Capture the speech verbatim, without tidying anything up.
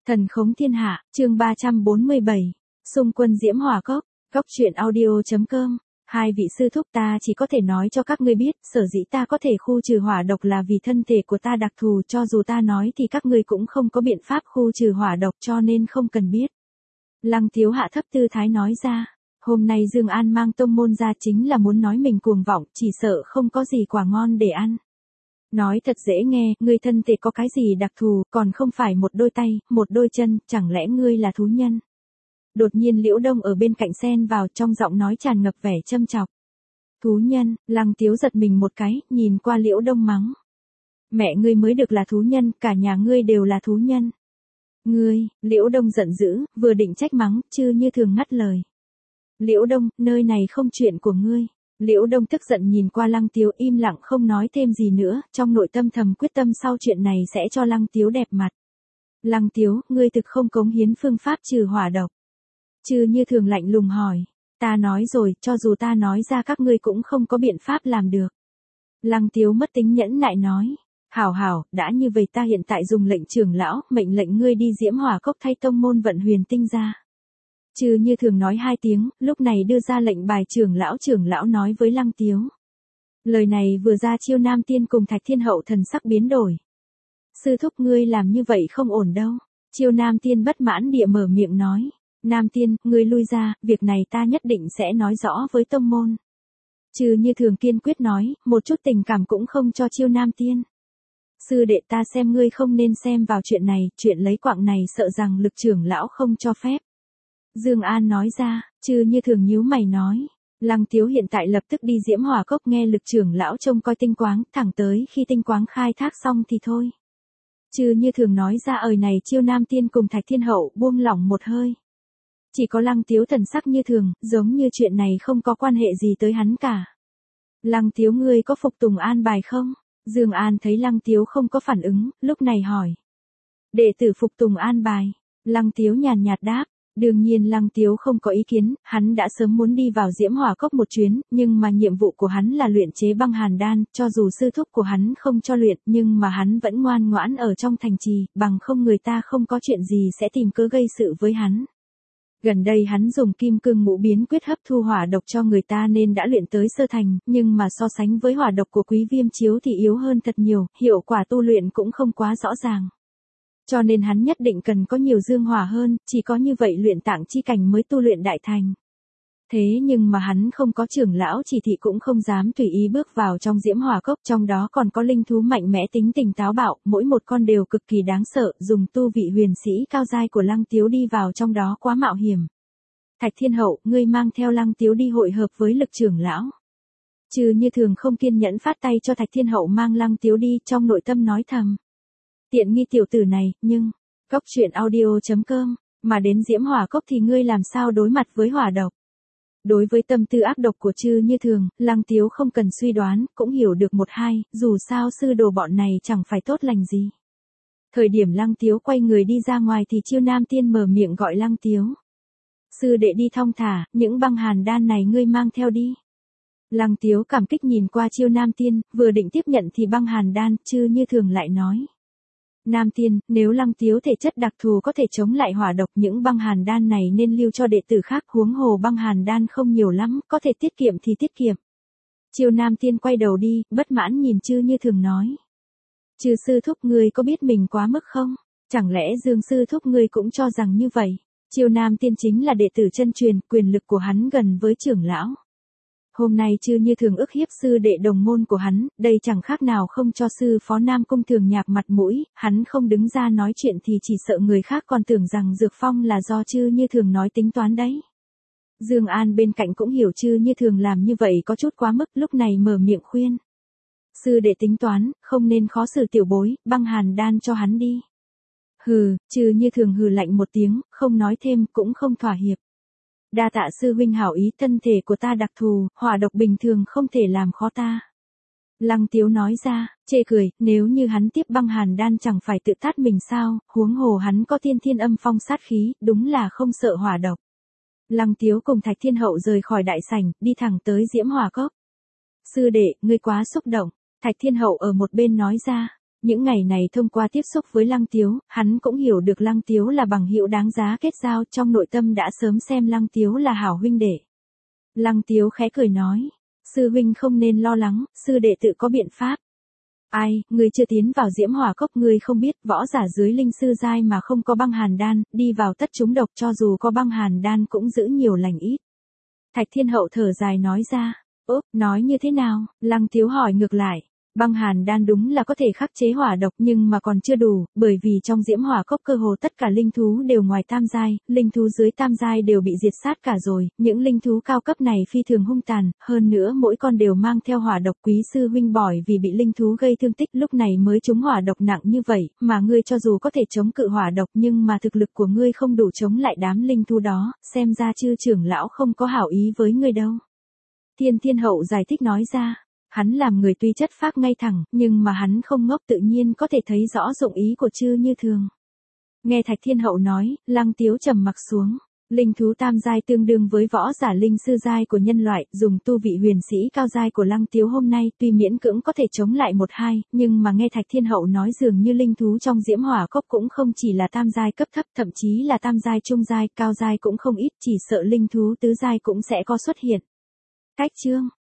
Thần khống thiên hạ, chương ba trăm bốn mươi bảy. Xung quân diễm hỏa cốc, cốc truyện audio.com. Hai vị sư thúc, ta chỉ có thể nói cho các ngươi biết, sở dĩ ta có thể khu trừ hỏa độc là vì thân thể của ta đặc thù, cho dù ta nói thì các ngươi cũng không có biện pháp khu trừ hỏa độc, cho nên không cần biết. Lăng Tiếu hạ thấp tư thái nói ra. Hôm nay Dương An mang tông môn ra chính là muốn nói mình cuồng vọng, chỉ sợ không có gì quả ngon để ăn. Nói thật dễ nghe, ngươi thân thể có cái gì đặc thù, còn không phải một đôi tay, một đôi chân, chẳng lẽ ngươi là thú nhân? Đột nhiên Liễu Đông ở bên cạnh xen vào, trong giọng nói tràn ngập vẻ châm chọc. Thú nhân? Lăng Tiếu giật mình một cái, nhìn qua Liễu Đông mắng. Mẹ ngươi mới được là thú nhân, cả nhà ngươi đều là thú nhân. Ngươi, Liễu Đông giận dữ, vừa định trách mắng, chứ như thường ngắt lời. Liễu Đông, nơi này không chuyện của ngươi. Liễu Đông tức giận nhìn qua Lăng Tiếu, im lặng không nói thêm gì nữa, trong nội tâm thầm quyết tâm sau chuyện này sẽ cho Lăng Tiếu đẹp mặt. Lăng Tiếu, ngươi thực không cống hiến phương pháp trừ hỏa độc. Trừ như thường lạnh lùng hỏi. Ta nói rồi, cho dù ta nói ra các ngươi cũng không có biện pháp làm được. Lăng Tiếu mất tính nhẫn nại nói. Hảo hảo, đã như vậy ta hiện tại dùng lệnh trưởng lão, mệnh lệnh ngươi đi diễm hỏa cốc thay tông môn vận huyền tinh ra. Trừ như thường nói hai tiếng, lúc này đưa ra lệnh bài trưởng lão trưởng lão nói với Lăng Tiếu. Lời này vừa ra Chiêu Nam Tiên cùng Thạch Thiên Hậu thần sắc biến đổi. Sư thúc ngươi làm như vậy không ổn đâu. Chiêu Nam Tiên bất mãn địa mở miệng nói. Nam Tiên, ngươi lui ra, việc này ta nhất định sẽ nói rõ với tông môn. Trừ như thường kiên quyết nói, một chút tình cảm cũng không cho Chiêu Nam Tiên. Sư đệ, ta xem ngươi không nên xem vào chuyện này, chuyện lấy quạng này sợ rằng lực trưởng lão không cho phép. Dương An nói ra. Trừ như thường nhíu mày nói. Lăng Tiếu hiện tại lập tức đi diễm hỏa cốc nghe lực trưởng lão trông coi tinh quáng, thẳng tới khi tinh quáng khai thác xong thì thôi. Trừ như thường nói ra ời này Chiêu Nam Tiên cùng Thạch Thiên Hậu buông lỏng một hơi. Chỉ có Lăng Tiếu thần sắc như thường, giống như chuyện này không có quan hệ gì tới hắn cả. Lăng Tiếu, ngươi có phục tùng an bài không? Dương An thấy Lăng Tiếu không có phản ứng, lúc này hỏi. Đệ tử phục tùng an bài. Lăng Tiếu nhàn nhạt đáp. Đương nhiên Lăng Tiếu không có ý kiến, hắn đã sớm muốn đi vào diễm hỏa cốc một chuyến, nhưng mà nhiệm vụ của hắn là luyện chế băng hàn đan, cho dù sư thúc của hắn không cho luyện, nhưng mà hắn vẫn ngoan ngoãn ở trong thành trì, bằng không người ta không có chuyện gì sẽ tìm cớ gây sự với hắn. Gần đây hắn dùng kim cương ngũ biến quyết hấp thu hỏa độc cho người ta nên đã luyện tới sơ thành, nhưng mà so sánh với hỏa độc của Quý Viêm Chiếu thì yếu hơn thật nhiều, hiệu quả tu luyện cũng không quá rõ ràng. Cho nên hắn nhất định cần có nhiều dương hỏa hơn, chỉ có như vậy luyện tạng chi cảnh mới tu luyện đại thành. Thế nhưng mà hắn không có trưởng lão chỉ thị cũng không dám tùy ý bước vào trong diễm hỏa cốc, trong đó còn có linh thú mạnh mẽ tính tình táo bạo, mỗi một con đều cực kỳ đáng sợ, dùng tu vị huyền sĩ cao giai của Lăng Tiếu đi vào trong đó quá mạo hiểm. Thạch Thiên Hậu, ngươi mang theo Lăng Tiếu đi hội hợp với lực trưởng lão. Trừ như thường không kiên nhẫn phát tay cho Thạch Thiên Hậu mang Lăng Tiếu đi, trong nội tâm nói thầm. Tiện nghi tiểu tử này, nhưng, cốc truyện audio.com, mà đến diễm hỏa cốc thì ngươi làm sao đối mặt với hỏa độc. Đối với tâm tư ác độc của Trư như thường, Lăng Tiếu không cần suy đoán, cũng hiểu được một hai, dù sao sư đồ bọn này chẳng phải tốt lành gì. Thời điểm Lăng Tiếu quay người đi ra ngoài thì Chiêu Nam Tiên mở miệng gọi Lăng Tiếu. Sư đệ đi thong thả, những băng hàn đan này ngươi mang theo đi. Lăng Tiếu cảm kích nhìn qua Chiêu Nam Tiên, vừa định tiếp nhận thì băng hàn đan, Trư như thường lại nói. Nam Tiên, nếu Lăng Tiếu thể chất đặc thù có thể chống lại hỏa độc, những băng hàn đan này nên lưu cho đệ tử khác, huống hồ băng hàn đan không nhiều lắm, có thể tiết kiệm thì tiết kiệm. Chiêu Nam Tiên quay đầu đi, bất mãn nhìn Trư như thường nói. Trư sư thúc, ngươi có biết mình quá mức không? Chẳng lẽ Dương sư thúc ngươi cũng cho rằng như vậy? Chiêu Nam Tiên chính là đệ tử chân truyền, quyền lực của hắn gần với trưởng lão. Hôm nay Trư như thường ức hiếp sư đệ đồng môn của hắn, đây chẳng khác nào không cho sư phó Nam Cung Thường Nhạc mặt mũi, hắn không đứng ra nói chuyện thì chỉ sợ người khác còn tưởng rằng Dược Phong là do Trư như thường nói tính toán đấy. Dương An bên cạnh cũng hiểu Trư như thường làm như vậy có chút quá mức, lúc này mở miệng khuyên. Sư đệ tính toán, không nên khó xử tiểu bối, băng hàn đan cho hắn đi. Hừ, Trư như thường hừ lạnh một tiếng, không nói thêm, cũng không thỏa hiệp. Đa tạ sư huynh hảo ý, thân thể của ta đặc thù, hỏa độc bình thường không thể làm khó ta. Lăng Tiếu nói ra, chê cười, nếu như hắn tiếp băng hàn đan chẳng phải tự tát mình sao, huống hồ hắn có thiên thiên âm phong sát khí, đúng là không sợ hỏa độc. Lăng Tiếu cùng Thạch Thiên Hậu rời khỏi đại sảnh, đi thẳng tới diễm hỏa cốc. Sư đệ, ngươi quá xúc động. Thạch Thiên Hậu ở một bên nói ra, Những ngày này thông qua tiếp xúc với Lăng Tiếu, hắn cũng hiểu được Lăng Tiếu là bằng hữu đáng giá kết giao, trong nội tâm đã sớm xem Lăng Tiếu là hảo huynh đệ. Lăng Tiếu khẽ cười nói, sư huynh không nên lo lắng, sư đệ tự có biện pháp. Ai, người chưa tiến vào Diễm Hỏa Cốc, người không biết, võ giả dưới linh sư giai mà không có băng hàn đan, đi vào tất trúng độc, cho dù có băng hàn đan cũng giữ nhiều lành ít. Thạch Thiên Hậu thở dài nói ra, ốp, nói như thế nào? Lăng Tiếu hỏi ngược lại. Băng hàn đan đúng là có thể khắc chế hỏa độc nhưng mà còn chưa đủ, bởi vì trong Diễm Hỏa Cốc cơ hồ tất cả linh thú đều ngoài tam giai, linh thú dưới tam giai đều bị diệt sát cả rồi, những linh thú cao cấp này phi thường hung tàn, hơn nữa mỗi con đều mang theo hỏa độc. Quý sư huynh bỏi vì bị linh thú gây thương tích lúc này mới trúng hỏa độc nặng như vậy, mà ngươi cho dù có thể chống cự hỏa độc nhưng mà thực lực của ngươi không đủ chống lại đám linh thú đó, xem ra chư trưởng lão không có hảo ý với ngươi đâu. Thiên Thiên Hậu giải thích nói ra. Hắn làm người tuy chất phác ngay thẳng, nhưng mà hắn không ngốc, tự nhiên có thể thấy rõ dụng ý của Chư Như Thường. Nghe Thạch Thiên Hậu nói, Lăng Tiếu trầm mặc xuống. Linh thú tam giai tương đương với võ giả linh sư giai của nhân loại, dùng tu vị huyền sĩ cao giai của Lăng Tiếu hôm nay tuy miễn cưỡng có thể chống lại một hai, nhưng mà nghe Thạch Thiên Hậu nói dường như linh thú trong Diễm Hỏa Cốc cũng không chỉ là tam giai cấp thấp, thậm chí là tam giai trung giai, cao giai cũng không ít, chỉ sợ linh thú tứ giai cũng sẽ có xuất hiện. Cách chương